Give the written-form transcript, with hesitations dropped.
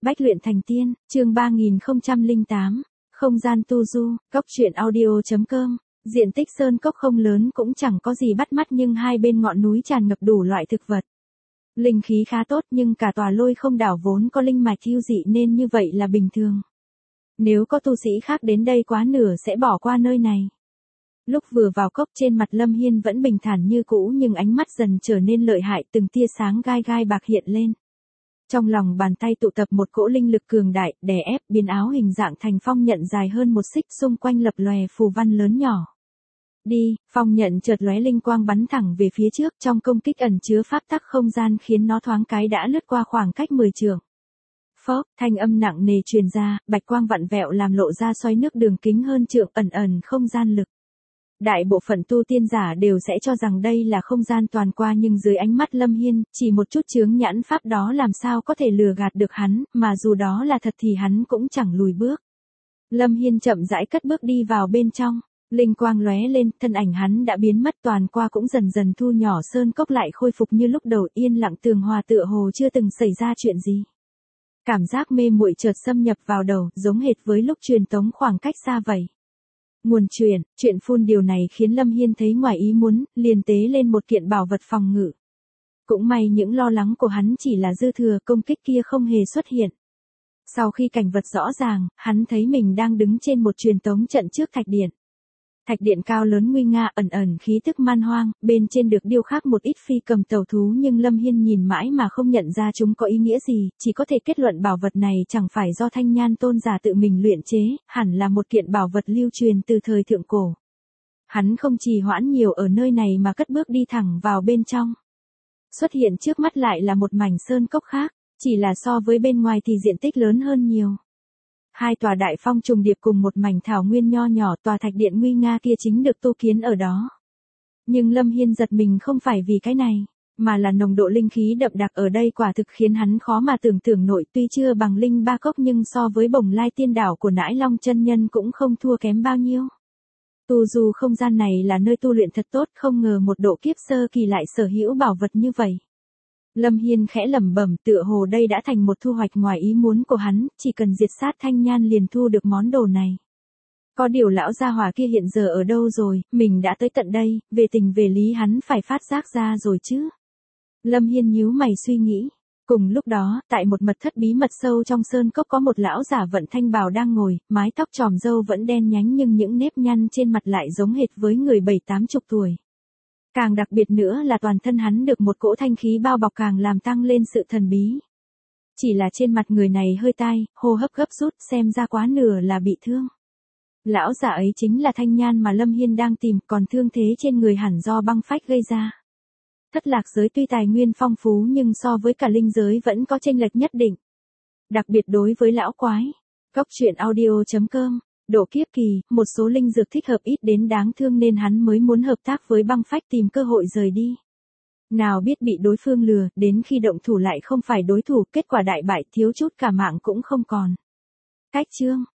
Bách luyện thành tiên, chương 3008, không gian tu du, góc truyện audio.com, diện tích sơn cốc không lớn cũng chẳng có gì bắt mắt nhưng hai bên ngọn núi tràn ngập đủ loại thực vật. Linh khí khá tốt nhưng cả tòa Lôi Không đảo vốn có linh mạch thiêu dị nên như vậy là bình thường. Nếu có tu sĩ khác đến đây quá nửa sẽ bỏ qua nơi này. Lúc vừa vào cốc trên mặt Lâm Hiên vẫn bình thản như cũ nhưng ánh mắt dần trở nên lợi hại, từng tia sáng gai gai bạc hiện lên. Trong lòng bàn tay tụ tập một cỗ linh lực cường đại, đè ép biến áo hình dạng thành phong nhận dài hơn một xích, xung quanh lập lòe phù văn lớn nhỏ. Đi, phong nhận chợt lóe linh quang bắn thẳng về phía trước, trong công kích ẩn chứa pháp tắc không gian khiến nó thoáng cái đã lướt qua khoảng cách 10 trượng. Phốc, thanh âm nặng nề truyền ra, bạch quang vặn vẹo làm lộ ra xoáy nước đường kính hơn trượng, ẩn ẩn không gian lực. Đại bộ phận tu tiên giả đều sẽ cho rằng đây là không gian toàn qua nhưng dưới ánh mắt Lâm Hiên, chỉ một chút chướng nhãn pháp đó làm sao có thể lừa gạt được hắn, mà dù đó là thật thì hắn cũng chẳng lùi bước. Lâm Hiên chậm rãi cất bước đi vào bên trong, linh quang lóe lên, thân ảnh hắn đã biến mất, toàn qua cũng dần dần thu nhỏ, sơn cốc lại khôi phục như lúc đầu, yên lặng tường hòa tựa hồ chưa từng xảy ra chuyện gì. Cảm giác mê muội chợt xâm nhập vào đầu, giống hệt với lúc truyền tống khoảng cách xa vậy. Nguồn chuyện phun điều này khiến Lâm Hiên thấy ngoài ý muốn, liền tế lên một kiện bảo vật phòng ngự. Cũng may những lo lắng của hắn chỉ là dư thừa, công kích kia không hề xuất hiện. Sau khi cảnh vật rõ ràng, hắn thấy mình đang đứng trên một truyền tống trận trước thạch điện. Thạch điện cao lớn nguy nga, ẩn ẩn khí tức man hoang, bên trên được điêu khắc một ít phi cầm tàu thú nhưng Lâm Hiên nhìn mãi mà không nhận ra chúng có ý nghĩa gì, chỉ có thể kết luận bảo vật này chẳng phải do Thanh Nhan tôn giả tự mình luyện chế, hẳn là một kiện bảo vật lưu truyền từ thời thượng cổ. Hắn không trì hoãn nhiều ở nơi này mà cất bước đi thẳng vào bên trong. Xuất hiện trước mắt lại là một mảnh sơn cốc khác, chỉ là so với bên ngoài thì diện tích lớn hơn nhiều. Hai tòa đại phong trùng điệp cùng một mảnh thảo nguyên nho nhỏ, tòa thạch điện nguy nga kia chính được tu kiến ở đó. Nhưng Lâm Hiên giật mình không phải vì cái này, mà là nồng độ linh khí đậm đặc ở đây quả thực khiến hắn khó mà tưởng tượng nổi, tuy chưa bằng linh ba cốc nhưng so với Bồng Lai Tiên đảo của Nãi Long chân nhân cũng không thua kém bao nhiêu. Tu dù không gian này là nơi tu luyện thật tốt, không ngờ một độ kiếp sơ kỳ lại sở hữu bảo vật như vậy. Lâm Hiên khẽ lẩm bẩm, tựa hồ đây đã thành một thu hoạch ngoài ý muốn của hắn, chỉ cần diệt sát Thanh Nhan liền thu được món đồ này. Có điều lão gia hỏa kia hiện giờ ở đâu rồi, mình đã tới tận đây, về tình về lý hắn phải phát giác ra rồi chứ. Lâm Hiên nhíu mày suy nghĩ. Cùng lúc đó, tại một mật thất bí mật sâu trong sơn cốc có một lão giả vận thanh bào đang ngồi, mái tóc tròm râu vẫn đen nhánh nhưng những nếp nhăn trên mặt lại giống hệt với người 70-80 tuổi. Càng đặc biệt nữa là toàn thân hắn được một cỗ thanh khí bao bọc càng làm tăng lên sự thần bí. Chỉ là trên mặt người này hơi tai, hô hấp gấp rút, xem ra quá nửa là bị thương. Lão giả ấy chính là Thanh Nhan mà Lâm Hiên đang tìm, còn thương thế trên người hẳn do băng phách gây ra. Thất lạc giới tuy tài nguyên phong phú nhưng so với cả linh giới vẫn có chênh lệch nhất định. Đặc biệt đối với lão quái. Góc truyện audio.com, độ kiếp kỳ, một số linh dược thích hợp ít đến đáng thương nên hắn mới muốn hợp tác với băng phách tìm cơ hội rời đi. Nào biết bị đối phương lừa, đến khi động thủ lại không phải đối thủ, kết quả đại bại, thiếu chút cả mạng cũng không còn. Cách chương